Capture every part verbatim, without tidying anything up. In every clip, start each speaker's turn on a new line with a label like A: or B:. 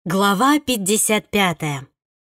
A: Глава пятьдесят пятая.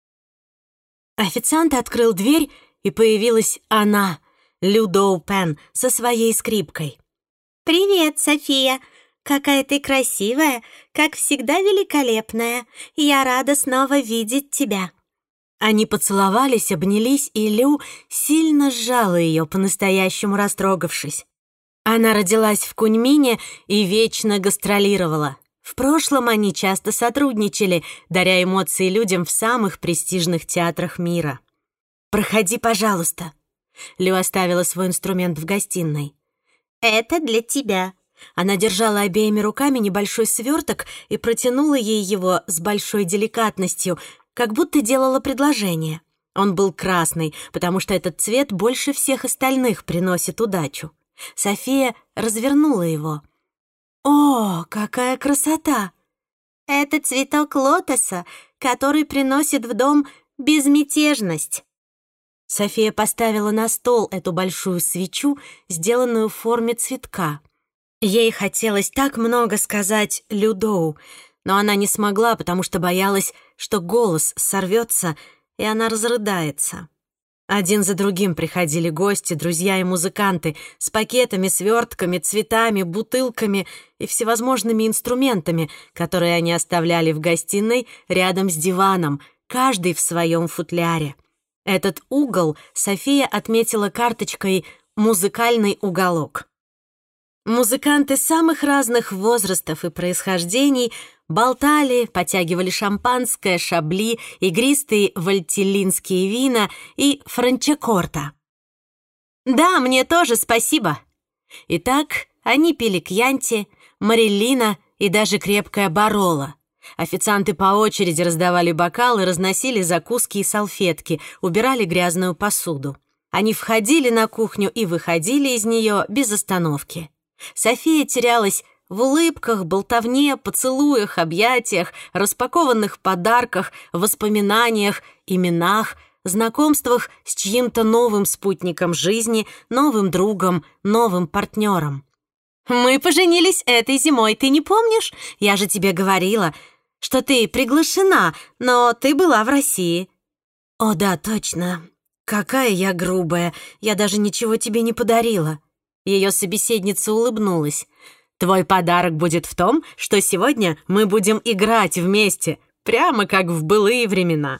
A: Официант открыл дверь, и появилась она, Людоу Пен, со своей скрипкой.
B: «Привет, София! Какая ты красивая, как всегда великолепная. Я рада снова видеть тебя».
A: Они поцеловались, обнялись, и Лю сильно сжала ее, по-настоящему растрогавшись. Она родилась в Куньмине и вечно гастролировала. В прошлом они часто сотрудничали, даря эмоции людям в самых престижных театрах мира. «Проходи, пожалуйста». Лю оставила свой инструмент в гостиной.
B: «Это для тебя».
A: Она держала обеими руками небольшой сверток и протянула ей его с большой деликатностью, как будто делала предложение. Он был красный, потому что этот цвет больше всех остальных приносит удачу. София развернула его. «О, какая красота!»
B: «Это цветок лотоса, который приносит в дом безмятежность».
A: София поставила на стол эту большую свечу, сделанную в форме цветка. Ей хотелось так много сказать Людоу, но она не смогла, потому что боялась, что голос сорвется, и она разрыдается. Один за другим приходили гости, друзья и музыканты с пакетами, свертками, цветами, бутылками и всевозможными инструментами, которые они оставляли в гостиной рядом с диваном, каждый в своем футляре. Этот угол София отметила карточкой «Музыкальный уголок». Музыканты самых разных возрастов и происхождений болтали, потягивали шампанское, шабли, игристые вальтеллинские вина и франчакорта. «Да, мне тоже спасибо». Итак, они пили кьянти, мариллина и даже крепкое бароло. Официанты по очереди раздавали бокалы, разносили закуски и салфетки, убирали грязную посуду. Они входили на кухню и выходили из нее без остановки. София терялась в улыбках, болтовне, поцелуях, объятиях, распакованных подарках, воспоминаниях, именах, знакомствах с чьим-то новым спутником жизни, новым другом, новым партнером. «Мы поженились этой зимой, ты не помнишь? Я же тебе говорила, что ты приглашена, но ты была в России». «О да, точно. Какая я грубая, я даже ничего тебе не подарила». Ее собеседница улыбнулась. «Твой подарок будет в том, что сегодня мы будем играть вместе, прямо как в былые времена».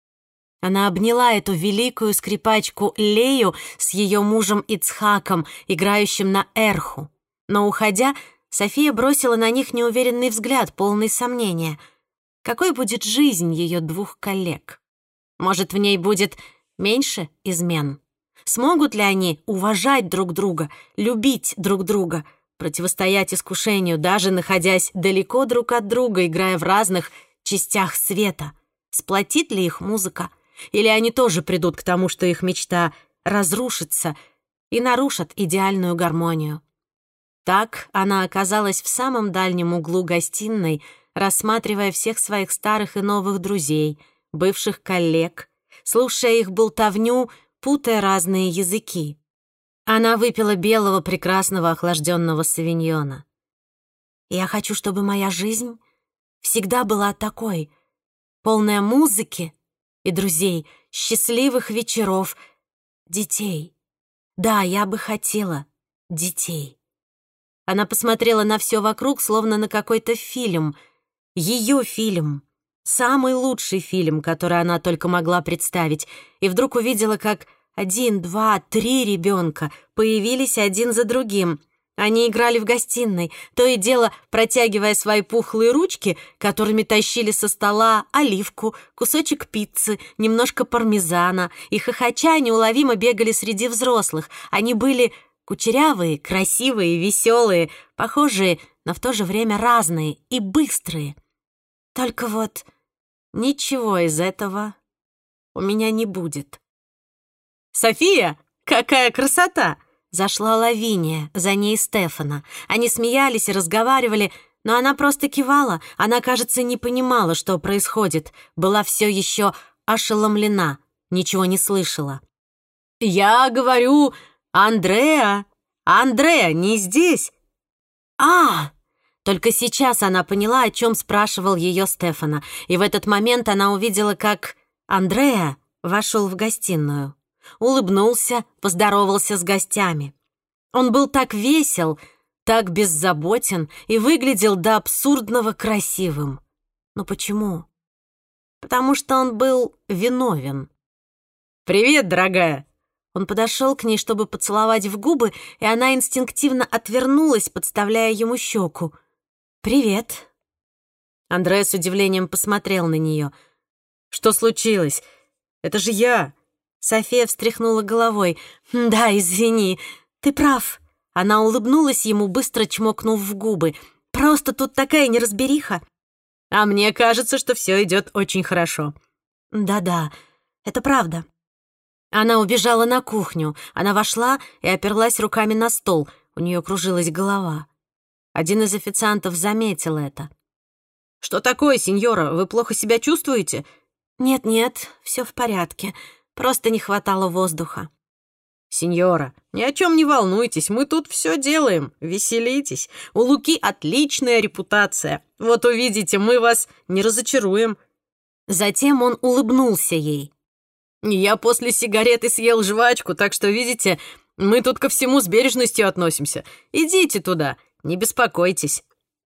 A: Она обняла эту великую скрипачку Лею с ее мужем Ицхаком, играющим на эрху. Но, уходя, София бросила на них неуверенный взгляд, полный сомнения. Какой будет жизнь ее двух коллег? Может, в ней будет меньше измен? Смогут ли они уважать друг друга, любить друг друга, противостоять искушению, даже находясь далеко друг от друга, играя в разных частях света? Сплотит ли их музыка? Или они тоже придут к тому, что их мечта разрушится и нарушат идеальную гармонию? Так она оказалась в самом дальнем углу гостиной, рассматривая всех своих старых и новых друзей, бывших коллег, слушая их болтовню, путая разные языки. Она выпила белого прекрасного охлажденного савиньона. «Я хочу, чтобы моя жизнь всегда была такой, полная музыки и друзей, счастливых вечеров, детей. Да, я бы хотела детей». Она посмотрела на все вокруг, словно на какой-то фильм. Ее фильм. Самый лучший фильм, который она только могла представить. И вдруг увидела, как один, два, три ребенка появились один за другим. Они играли в гостиной, то и дело протягивая свои пухлые ручки, которыми тащили со стола оливку, кусочек пиццы, немножко пармезана, и хохоча неуловимо бегали среди взрослых. Они были кучерявые, красивые, веселые, похожие, но в то же время разные и быстрые. Только вот ничего из этого у меня не будет. «София, какая красота!» Зашла Лавиния, за ней Стефана. Они смеялись и разговаривали, но она просто кивала. Она, кажется, не понимала, что происходит. Была все еще ошеломлена, ничего не слышала. «Я говорю, Андреа! Андреа не здесь!» «А, Только сейчас она поняла, о чем спрашивал ее Стефано, и в этот момент она увидела, как Андреа вошел в гостиную, улыбнулся, поздоровался с гостями. Он был так весел, так беззаботен и выглядел до абсурдного красивым. Но почему? Потому что он был виновен. «Привет, дорогая!» Он подошел к ней, чтобы поцеловать в губы, и она инстинктивно отвернулась, подставляя ему щеку. «Привет». Андреа с удивлением посмотрел на нее. «Что случилось? Это же я!» София встряхнула головой. «Да, извини, ты прав». Она улыбнулась ему, быстро чмокнув в губы. «Просто тут такая неразбериха». «А мне кажется, что все идет очень хорошо». «Да-да, это правда». Она убежала на кухню. Она вошла и оперлась руками на стол. У нее кружилась голова. Один из официантов заметил это. «Что такое, сеньора? Вы плохо себя чувствуете?» «Нет-нет, все в порядке. Просто не хватало воздуха». «Сеньора, ни о чем не волнуйтесь, мы тут все делаем. Веселитесь. У Луки отличная репутация. Вот увидите, мы вас не разочаруем». Затем он улыбнулся ей. «Я после сигареты съел жвачку, так что, видите, мы тут ко всему с бережностью относимся. Идите туда, не беспокойтесь».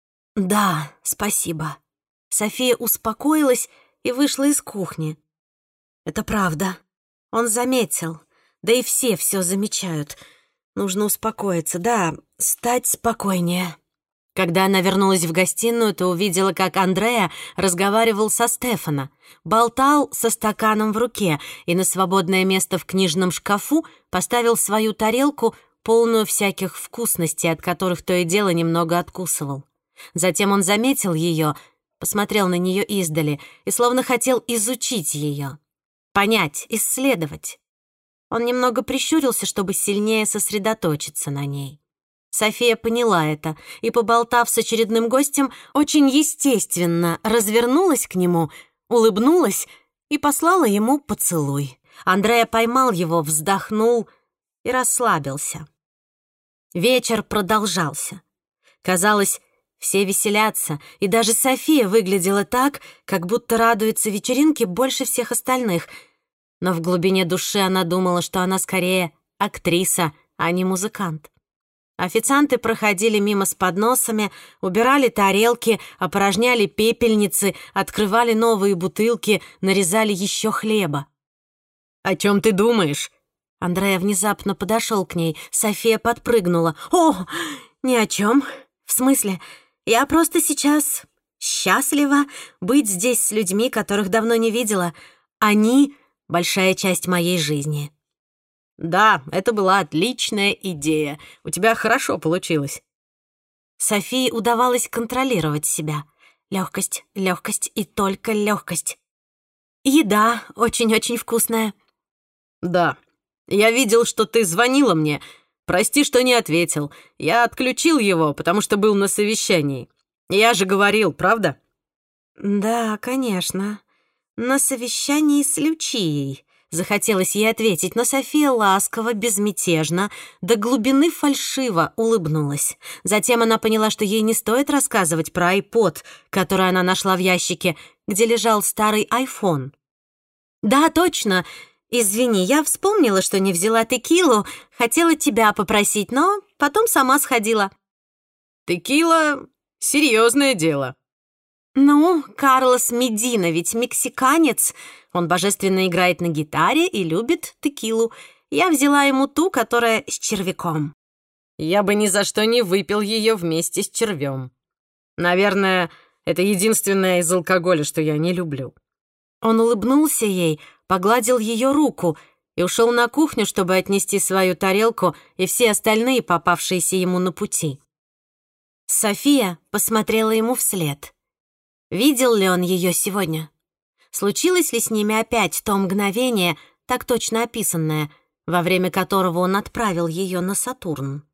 A: «Да, спасибо». София успокоилась и вышла из кухни. «Это правда. Он заметил. Да и все все замечают. Нужно успокоиться, да, стать спокойнее». Когда она вернулась в гостиную, то увидела, как Андреа разговаривал со Стефано, болтал со стаканом в руке и на свободное место в книжном шкафу поставил свою тарелку, полную всяких вкусностей, от которых то и дело немного откусывал. Затем он заметил ее, посмотрел на нее издали и словно хотел изучить ее, понять, исследовать. Он немного прищурился, чтобы сильнее сосредоточиться на ней. София поняла это и, поболтав с очередным гостем, очень естественно развернулась к нему, улыбнулась и послала ему поцелуй. Андреа поймал его, вздохнул и расслабился. Вечер продолжался. Казалось, все веселятся, и даже София выглядела так, как будто радуется вечеринке больше всех остальных. Но в глубине души она думала, что она скорее актриса, а не музыкант. Официанты проходили мимо с подносами, убирали тарелки, опорожняли пепельницы, открывали новые бутылки, нарезали еще хлеба. «О чем ты думаешь?» Андреа внезапно подошел к ней. София подпрыгнула. «О, ни о чем. В смысле, я просто сейчас счастлива быть здесь с людьми, которых давно не видела. Они — большая часть моей жизни». «Да, это была отличная идея. У тебя хорошо получилось». Софии удавалось контролировать себя. Легкость, легкость и только легкость. Еда очень-очень вкусная. «Да, я видел, что ты звонила мне. Прости, что не ответил. Я отключил его, потому что был на совещании. Я же говорил, правда?» «Да, конечно. На совещании с Лючией». Захотелось ей ответить, но София ласково, безмятежно, до глубины фальшиво улыбнулась. Затем она поняла, что ей не стоит рассказывать про айпод, который она нашла в ящике, где лежал старый айфон. «Да, точно. Извини, я вспомнила, что не взяла текилу. Хотела тебя попросить, но потом сама сходила». «Текила — серьезное дело». «Ну, Карлос Медина ведь мексиканец. Он божественно играет на гитаре и любит текилу. Я взяла ему ту, которая с червяком». «Я бы ни за что не выпил ее вместе с червем. Наверное, это единственное из алкоголя, что я не люблю». Он улыбнулся ей, погладил ее руку и ушел на кухню, чтобы отнести свою тарелку и все остальные, попавшиеся ему на пути. София посмотрела ему вслед. Видел ли он ее сегодня? Случилось ли с ними опять то мгновение, так точно описанное, во время которого он отправил ее на Сатурн?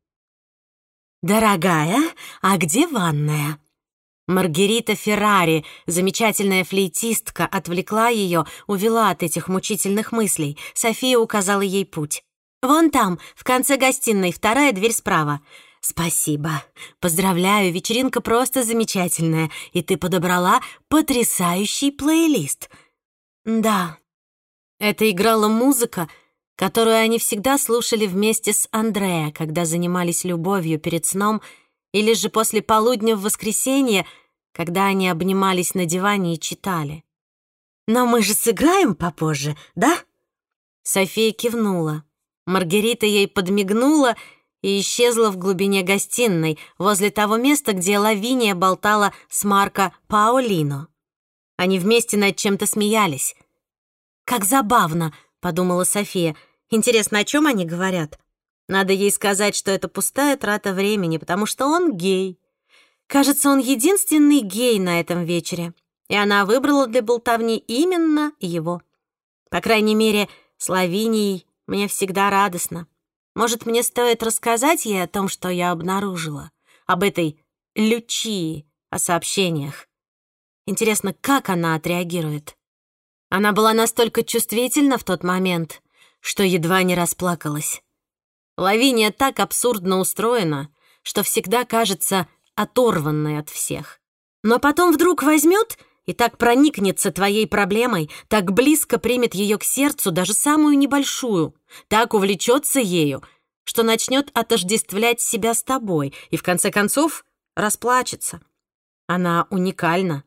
A: «Дорогая, а где ванная?» Маргерита Феррари, замечательная флейтистка, отвлекла ее, увела от этих мучительных мыслей. София указала ей путь. «Вон там, в конце гостиной, вторая дверь справа. «Спасибо. Поздравляю, вечеринка просто замечательная, и ты подобрала потрясающий плейлист». «Да». Это играла музыка, которую они всегда слушали вместе с Андреа, когда занимались любовью перед сном, или же после полудня в воскресенье, когда они обнимались на диване и читали. «Но мы же сыграем попозже, да?» София кивнула. Маргарита ей подмигнула и исчезла в глубине гостиной, возле того места, где Лавиния болтала с Марко Паолино. Они вместе над чем-то смеялись. «Как забавно», — подумала София. «Интересно, о чем они говорят? Надо ей сказать, что это пустая трата времени, потому что он гей. Кажется, он единственный гей на этом вечере, и она выбрала для болтовни именно его. По крайней мере, с Лавинией мне всегда радостно. Может, мне стоит рассказать ей о том, что я обнаружила, об этой Лючии, о сообщениях. Интересно, как она отреагирует?» Она была настолько чувствительна в тот момент, что едва не расплакалась. Лавиния так абсурдно устроена, что всегда кажется оторванной от всех. Но потом вдруг возьмет и так проникнется твоей проблемой, так близко примет ее к сердцу, даже самую небольшую, так увлечется ею, что начнет отождествлять себя с тобой и, в конце концов, расплачется. Она уникальна.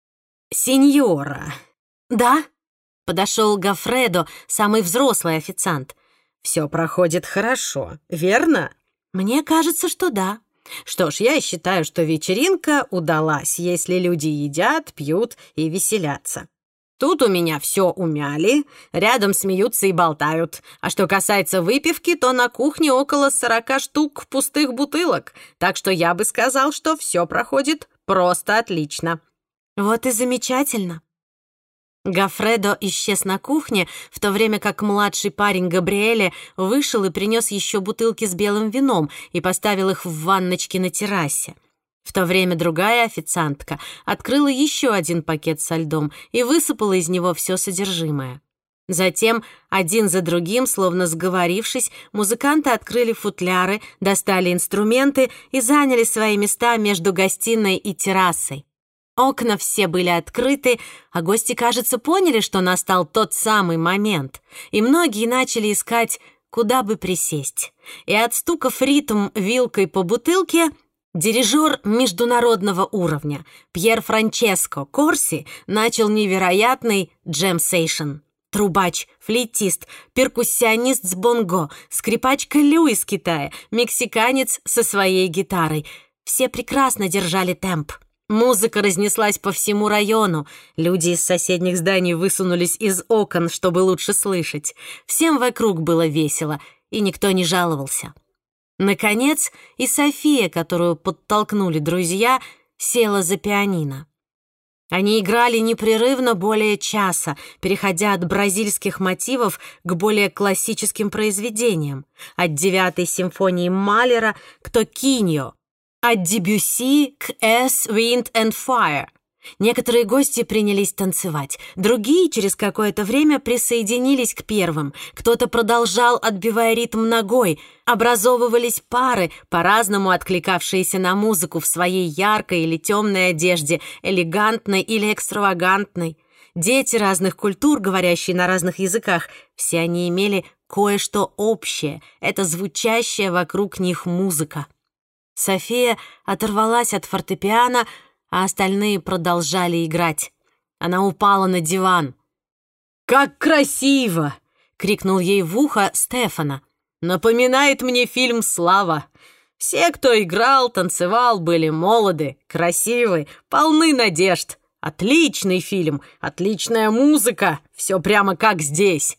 A: «Сеньора!» «Да?» — подошел Гофредо, самый взрослый официант. «Все проходит хорошо, верно?» «Мне кажется, что да». «Что ж, я считаю, что вечеринка удалась, если люди едят, пьют и веселятся. Тут у меня все умяли, рядом смеются и болтают. А что касается выпивки, то на кухне около сорока штук пустых бутылок, так что я бы сказал, что все проходит просто отлично». «Вот и замечательно». Гофредо исчез на кухне, в то время как младший парень Габриэле вышел и принес еще бутылки с белым вином и поставил их в ванночке на террасе. В то время другая официантка открыла еще один пакет со льдом и высыпала из него все содержимое. Затем, один за другим, словно сговорившись, музыканты открыли футляры, достали инструменты и заняли свои места между гостиной и террасой. Окна все были открыты, а гости, кажется, поняли, что настал тот самый момент, и многие начали искать, куда бы присесть. И, отстукав ритм вилкой по бутылке, дирижер международного уровня Пьер Франческо Корси начал невероятный джем-сейшн. Трубач, флейтист, перкуссионист с бонго, скрипачка Лю из Китая, мексиканец со своей гитарой. Все прекрасно держали темп. Музыка разнеслась по всему району. Люди из соседних зданий высунулись из окон, чтобы лучше слышать. Всем вокруг было весело, и никто не жаловался. Наконец, и София, которую подтолкнули друзья, села за пианино. Они играли непрерывно более часа, переходя от бразильских мотивов к более классическим произведениям, от девятой симфонии Малера к Токиньо, от Дебюсси к «Earth, Wind and Fire». Некоторые гости принялись танцевать, другие через какое-то время присоединились к первым. Кто-то продолжал, отбивая ритм ногой. Образовывались пары, по-разному откликавшиеся на музыку в своей яркой или темной одежде, элегантной или экстравагантной. Дети разных культур, говорящие на разных языках, все они имели кое-что общее. Это звучащая вокруг них музыка. София оторвалась от фортепиано, а остальные продолжали играть. Она упала на диван. «Как красиво!» — крикнул ей в ухо Стефана. «Напоминает мне фильм «Слава». Все, кто играл, танцевал, были молоды, красивы, полны надежд. Отличный фильм, отличная музыка, все прямо как здесь».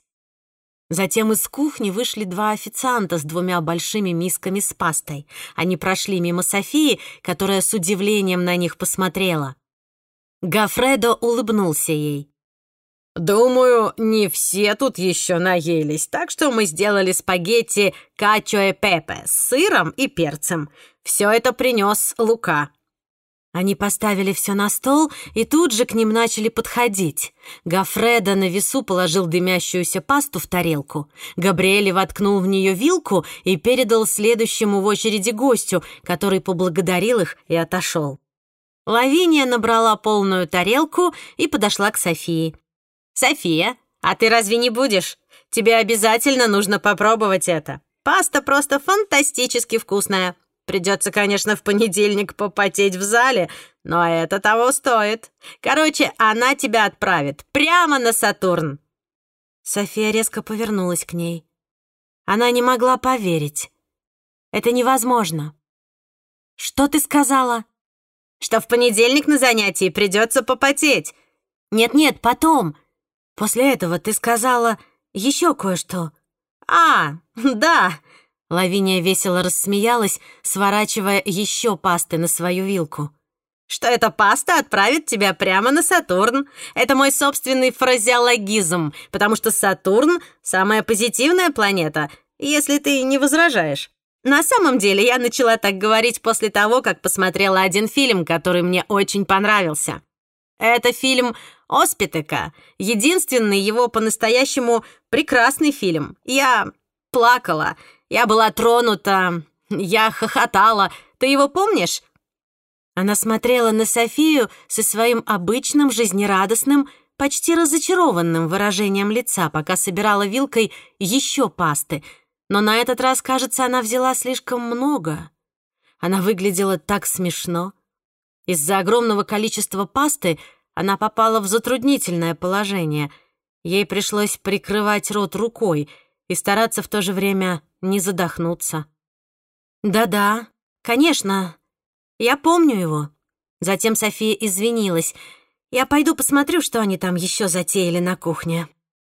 A: Затем из кухни вышли два официанта с двумя большими мисками с пастой. Они прошли мимо Софии, которая с удивлением на них посмотрела. Гофредо улыбнулся ей. «Думаю, не все тут еще наелись, так что мы сделали спагетти качо и пепе с сыром и перцем. Все это принес Лука». Они поставили все на стол, и тут же к ним начали подходить. Гоффредо на весу положил дымящуюся пасту в тарелку. Габриэль воткнул в нее вилку и передал следующему в очереди гостю, который поблагодарил их и отошел. Лавиния набрала полную тарелку и подошла к Софии. «София, а ты разве не будешь? Тебе обязательно нужно попробовать это. Паста просто фантастически вкусная. Придется, конечно, в понедельник попотеть в зале, но это того стоит. Короче, она тебя отправит прямо на Сатурн». София резко повернулась к ней. Она не могла поверить. Это невозможно. «Что ты сказала?» «Что в понедельник на занятии придется попотеть». «Нет-нет, потом. После этого ты сказала еще кое-что». «А, да». Лавиния весело рассмеялась, сворачивая еще пасты на свою вилку. «Что эта паста отправит тебя прямо на Сатурн. Это мой собственный фразеологизм, потому что Сатурн — самая позитивная планета, если ты не возражаешь. На самом деле я начала так говорить после того, как посмотрела один фильм, который мне очень понравился. Это фильм «Оспитека», единственный его по-настоящему прекрасный фильм. Я плакала. Я была тронута, я хохотала. Ты его помнишь?» Она смотрела на Софию со своим обычным жизнерадостным, почти разочарованным выражением лица, пока собирала вилкой еще пасты. Но на этот раз, кажется, она взяла слишком много. Она выглядела так смешно. Из-за огромного количества пасты она попала в затруднительное положение. Ей пришлось прикрывать рот рукой и стараться в то же время не задохнуться. «Да-да, конечно, я помню его». Затем София извинилась. «Я пойду посмотрю, что они там еще затеяли на кухне».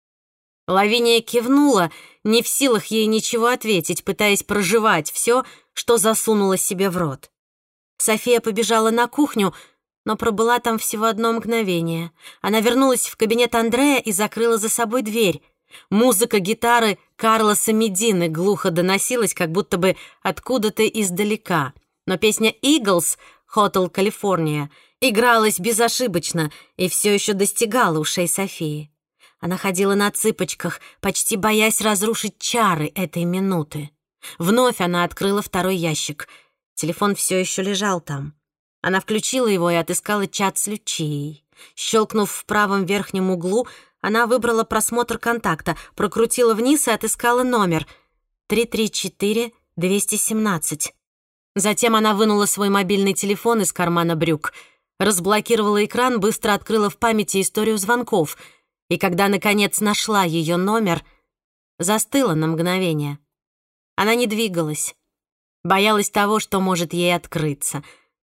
A: Лавиния кивнула, не в силах ей ничего ответить, пытаясь прожевать все, что засунула себе в рот. София побежала на кухню, но пробыла там всего одно мгновение. Она вернулась в кабинет Андрея и закрыла за собой дверь. Музыка гитары Карлоса Медины глухо доносилась, как будто бы откуда-то издалека. Но песня «Иглс» «Hotel California» игралась безошибочно и все еще достигала ушей Софии. Она ходила на цыпочках, почти боясь разрушить чары этой минуты. Вновь она открыла второй ящик. Телефон все еще лежал там. Она включила его и отыскала чат с Лючией. Щелкнув в правом верхнем углу, она выбрала просмотр контакта, прокрутила вниз и отыскала номер три три четыре двести семнадцать. Затем она вынула свой мобильный телефон из кармана брюк, разблокировала экран, быстро открыла в памяти историю звонков, и когда, наконец, нашла ее номер, застыла на мгновение. Она не двигалась, боялась того, что может ей открыться.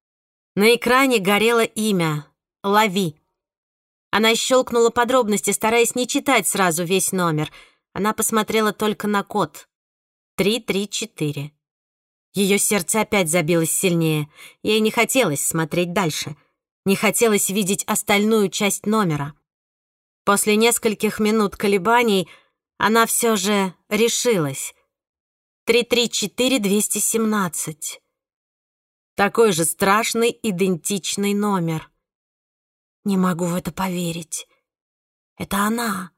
A: На экране горело имя — Лави. Она щелкнула подробности, стараясь не читать сразу весь номер. Она посмотрела только на код — три три четыре. Ее сердце опять забилось сильнее. Ей не хотелось смотреть дальше. Не хотелось видеть остальную часть номера. После нескольких минут колебаний она все же решилась. три три четыре двести семнадцать. Такой же страшный, идентичный номер. Не могу в это поверить. Это она.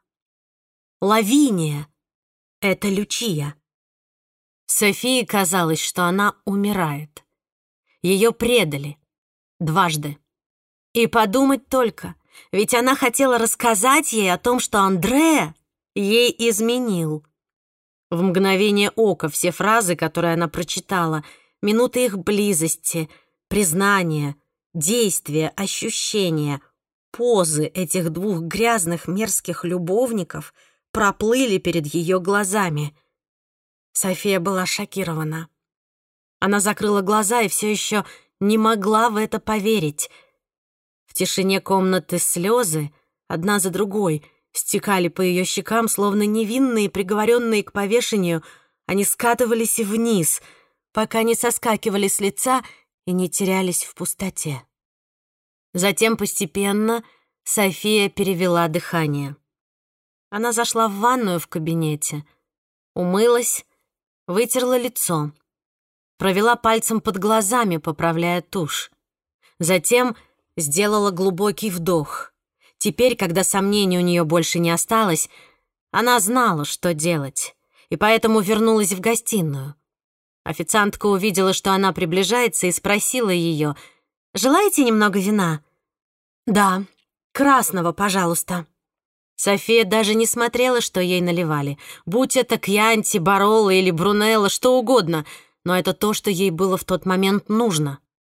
A: Лавиния. Это Лючия. Софии казалось, что она умирает. Ее предали. Дважды. И подумать только, ведь она хотела рассказать ей о том, что Андреа ей изменил. В мгновение ока все фразы, которые она прочитала, минуты их близости, признания, действия, ощущения, позы этих двух грязных мерзких любовников проплыли перед ее глазами. София была шокирована. Она закрыла глаза и все еще не могла в это поверить. В тишине комнаты слезы, одна за другой, стекали по ее щекам, словно невинные, приговоренные к повешению, они скатывались вниз, пока не соскакивали с лица и не терялись в пустоте. Затем постепенно София перевела дыхание. Она зашла в ванную в кабинете, умылась, вытерла лицо, провела пальцем под глазами, поправляя тушь. Затем сделала глубокий вдох. Теперь, когда сомнений у нее больше не осталось, она знала, что делать, и поэтому вернулась в гостиную. Официантка увидела, что она приближается, и спросила ее: «Желаете немного вина?» «Да, красного, пожалуйста». София даже не смотрела, что ей наливали. Будь это Кьянти, Бароло или Брунелло, что угодно, но это то, что ей было в тот момент нужно.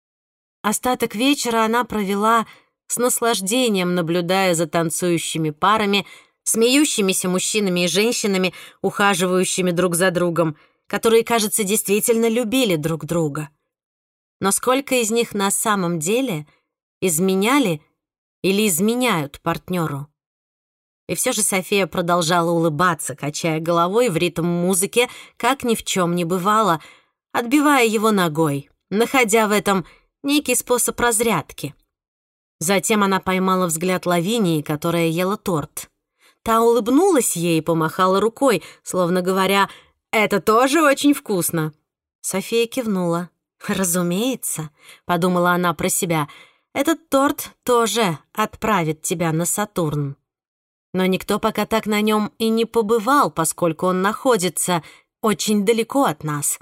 A: Остаток вечера она провела с наслаждением, наблюдая за танцующими парами, смеющимися мужчинами и женщинами, ухаживающими друг за другом, которые, кажется, действительно любили друг друга. Но сколько из них на самом деле изменяли или изменяют партнеру? И все же София продолжала улыбаться, качая головой в ритм музыки, как ни в чем не бывало, отбивая его ногой, находя в этом некий способ разрядки. Затем она поймала взгляд Лавинии, которая ела торт. Та улыбнулась ей и помахала рукой, словно говоря: «Это тоже очень вкусно». София кивнула. «Разумеется», — подумала она про себя, — «этот торт тоже отправит тебя на Сатурн». Но никто пока так на нем и не побывал, поскольку он находится очень далеко от нас.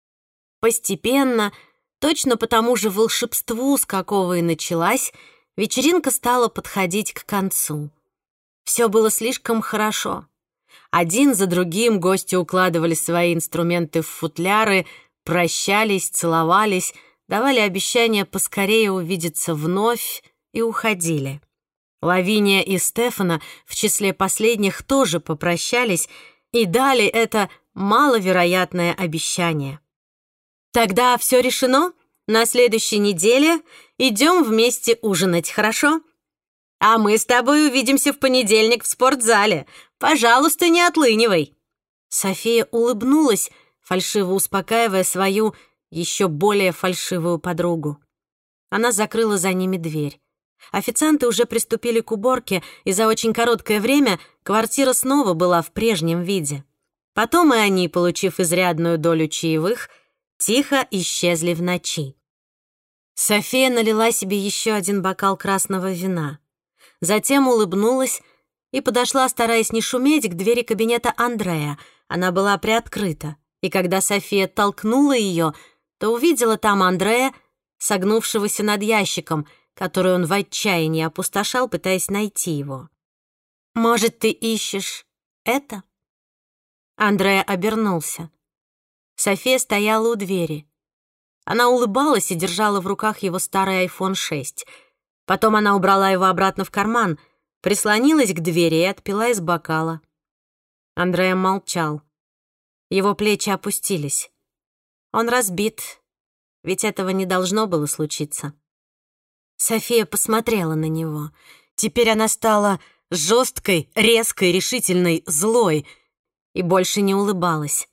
A: Постепенно, точно по тому же волшебству, с какого и началась, вечеринка стала подходить к концу. Все было слишком хорошо. Один за другим гости укладывали свои инструменты в футляры, прощались, целовались, давали обещание поскорее увидеться вновь и уходили. Лавиния и Стефано в числе последних тоже попрощались и дали это маловероятное обещание. «Тогда все решено? На следующей неделе идем вместе ужинать, хорошо? А мы с тобой увидимся в понедельник в спортзале. Пожалуйста, не отлынивай». София улыбнулась, фальшиво успокаивая свою еще более фальшивую подругу. Она закрыла за ними дверь. Официанты уже приступили к уборке, и за очень короткое время квартира снова была в прежнем виде. Потом и они, получив изрядную долю чаевых, тихо исчезли в ночи. София налила себе еще один бокал красного вина. Затем улыбнулась и подошла, стараясь не шуметь, к двери кабинета Андрея. Она была приоткрыта, и когда София толкнула ее, то увидела там Андрея, согнувшегося над ящиком, который он в отчаянии опустошал, пытаясь найти его. «Может, ты ищешь это?» Андреа обернулся. София стояла у двери. Она улыбалась и держала в руках его старый айфон шесть. Потом она убрала его обратно в карман, прислонилась к двери и отпила из бокала. Андреа молчал. Его плечи опустились. Он разбит, ведь этого не должно было случиться. София посмотрела на него. Теперь она стала жесткой, резкой, решительной, злой и больше не улыбалась.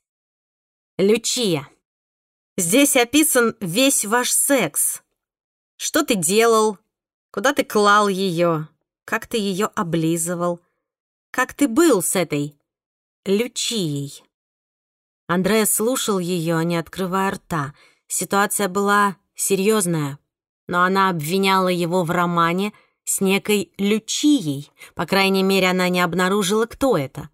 A: «Лючия, здесь описан весь ваш секс. Что ты делал? Куда ты клал ее? Как ты ее облизывал? Как ты был с этой Лючией?» Андреа слушал ее, не открывая рта. Ситуация была серьезная. Но она обвиняла его в романе с некой Лючией. По крайней мере, она не обнаружила, кто это.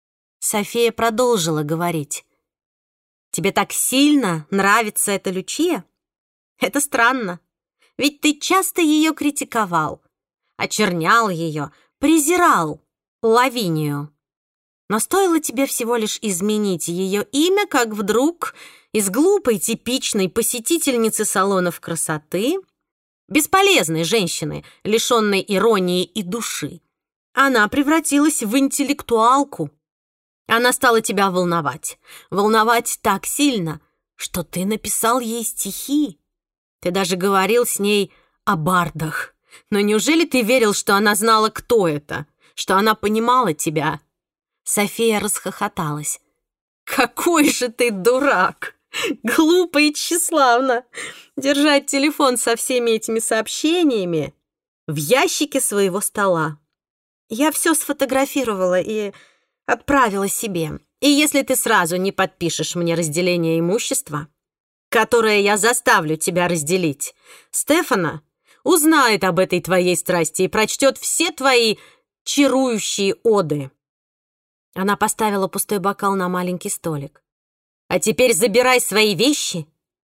A: София продолжила говорить. «Тебе так сильно нравится эта Лючия? Это странно. Ведь ты часто ее критиковал, очернял ее, презирал Лавинию. Но стоило тебе всего лишь изменить ее имя, как вдруг из глупой, типичной посетительницы салонов красоты, бесполезной женщины, лишенной иронии и души, она превратилась в интеллектуалку. Она стала тебя волновать. Волновать так сильно, что ты написал ей стихи. Ты даже говорил с ней о бардах. Но неужели ты верил, что она знала, кто это? Что она понимала тебя?» София расхохоталась. «Какой же ты дурак! Глупо и тщеславно держать телефон со всеми этими сообщениями в ящике своего стола. Я все сфотографировала и отправила себе. И если ты сразу не подпишешь мне разделение имущества, которое я заставлю тебя разделить, Стефано узнает об этой твоей страсти и прочтет все твои чарующие оды». Она поставила пустой бокал на маленький столик. «А теперь забирай свои вещи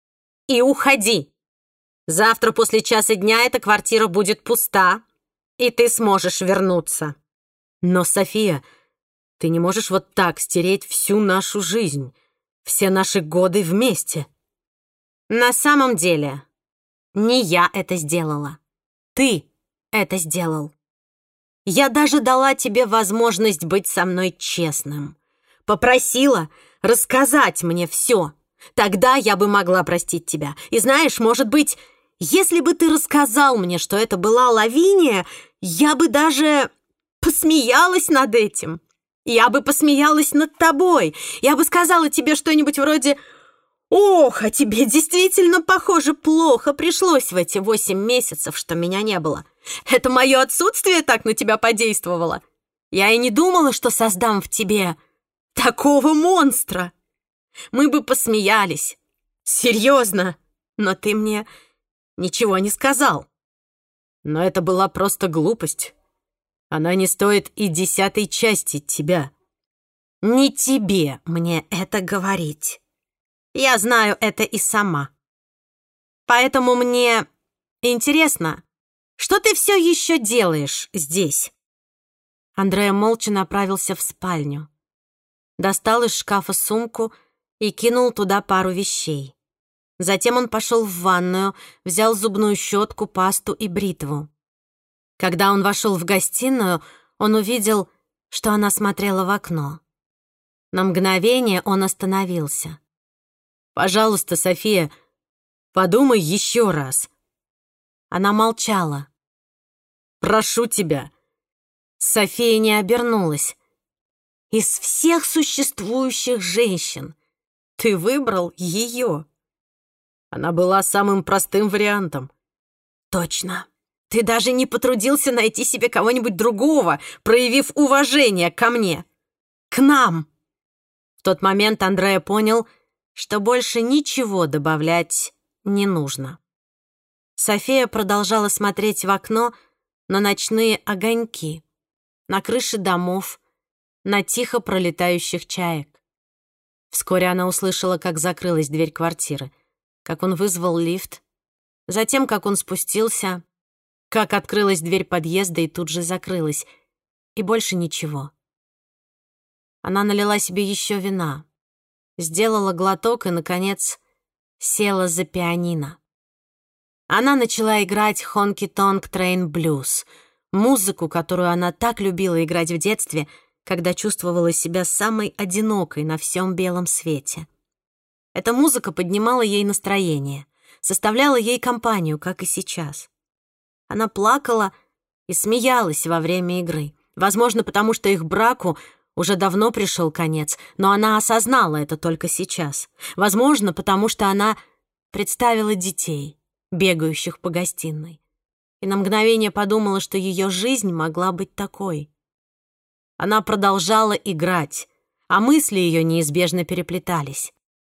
A: и уходи. Завтра после часа дня эта квартира будет пуста, и ты сможешь вернуться». «Но, София, ты не можешь вот так стереть всю нашу жизнь, все наши годы вместе». «На самом деле, не я это сделала. Ты это сделал. Я даже дала тебе возможность быть со мной честным. Попросила рассказать мне все. Тогда я бы могла простить тебя. И знаешь, может быть, если бы ты рассказал мне, что это была Лавиния, я бы даже посмеялась над этим. Я бы посмеялась над тобой. Я бы сказала тебе что-нибудь вроде: «Ох, а тебе действительно, похоже, плохо пришлось в эти восемь месяцев, что меня не было. Это мое отсутствие так на тебя подействовало. Я и не думала, что создам в тебе такого монстра. Мы бы посмеялись. Серьезно, но ты мне ничего не сказал». «Но это была просто глупость. Она не стоит и десятой части тебя». «Не тебе мне это говорить. Я знаю это и сама. Поэтому мне интересно, что ты все еще делаешь здесь?» Андреа молча направился в спальню. Достал из шкафа сумку и кинул туда пару вещей. Затем он пошел в ванную, взял зубную щетку, пасту и бритву. Когда он вошел в гостиную, он увидел, что она смотрела в окно. На мгновение он остановился. «Пожалуйста, София, подумай еще раз». Она молчала. «Прошу тебя». София не обернулась. «Из всех существующих женщин ты выбрал ее». Она была самым простым вариантом. «Точно. Ты даже не потрудился найти себе кого-нибудь другого, проявив уважение ко мне. К нам». В тот момент Андреа понял, что больше ничего добавлять не нужно. София продолжала смотреть в окно на ночные огоньки, на крыши домов, на тихо пролетающих чаек. Вскоре она услышала, как закрылась дверь квартиры, как он вызвал лифт, затем, как он спустился, как открылась дверь подъезда и тут же закрылась, и больше ничего. Она налила себе еще вина, сделала глоток и, наконец, села за пианино. Она начала играть «Honky Tonk Train Blues», музыку, которую она так любила играть в детстве, когда чувствовала себя самой одинокой на всем белом свете. Эта музыка поднимала ей настроение, составляла ей компанию, как и сейчас. Она плакала и смеялась во время игры, возможно, потому что их браку уже давно пришел конец, но она осознала это только сейчас. Возможно, потому что она представила детей, бегающих по гостиной, и на мгновение подумала, что ее жизнь могла быть такой. Она продолжала играть, а мысли ее неизбежно переплетались.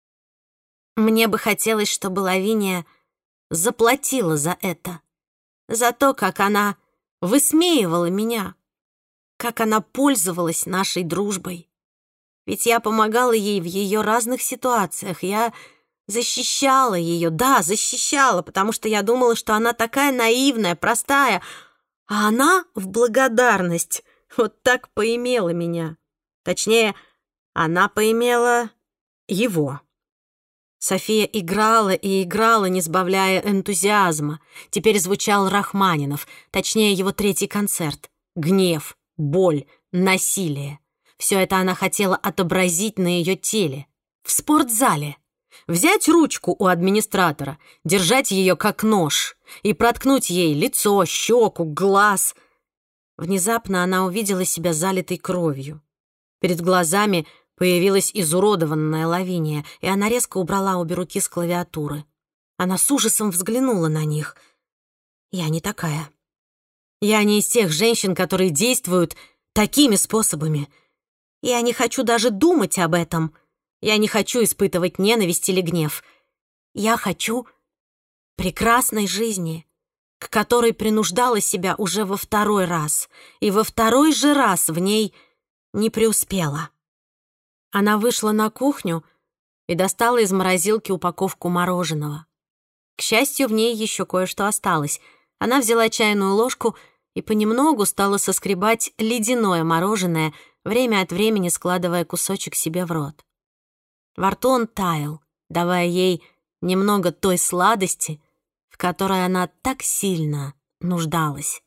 A: Мне бы хотелось, чтобы Лавиния заплатила за это, за то, как она высмеивала меня, как она пользовалась нашей дружбой. Ведь я помогала ей в ее разных ситуациях, я защищала ее, да, защищала, потому что я думала, что она такая наивная, простая, а она в благодарность вот так поимела меня. Точнее, она поимела его. София играла и играла, не сбавляя энтузиазма. Теперь звучал Рахманинов, точнее, его третий концерт. Гнев, боль, насилие. Все это она хотела отобразить на ее теле. В спортзале. Взять ручку у администратора, держать ее как нож и проткнуть ей лицо, щеку, глаз. Внезапно она увидела себя залитой кровью. Перед глазами появилась изуродованная Лавиния, и она резко убрала обе руки с клавиатуры. Она с ужасом взглянула на них. «Я не такая. Я не из тех женщин, которые действуют такими способами. Я не хочу даже думать об этом. Я не хочу испытывать ненависть или гнев. Я хочу прекрасной жизни, к которой принуждала себя уже во второй раз, и во второй же раз в ней не преуспела. Она вышла на кухню и достала из морозилки упаковку мороженого. К счастью, в ней еще кое-что осталось. Она взяла чайную ложку и понемногу стала соскребать ледяное мороженое, время от времени складывая кусочек себе в рот. Во рту он таял, давая ей немного той сладости, в которой она так сильно нуждалась.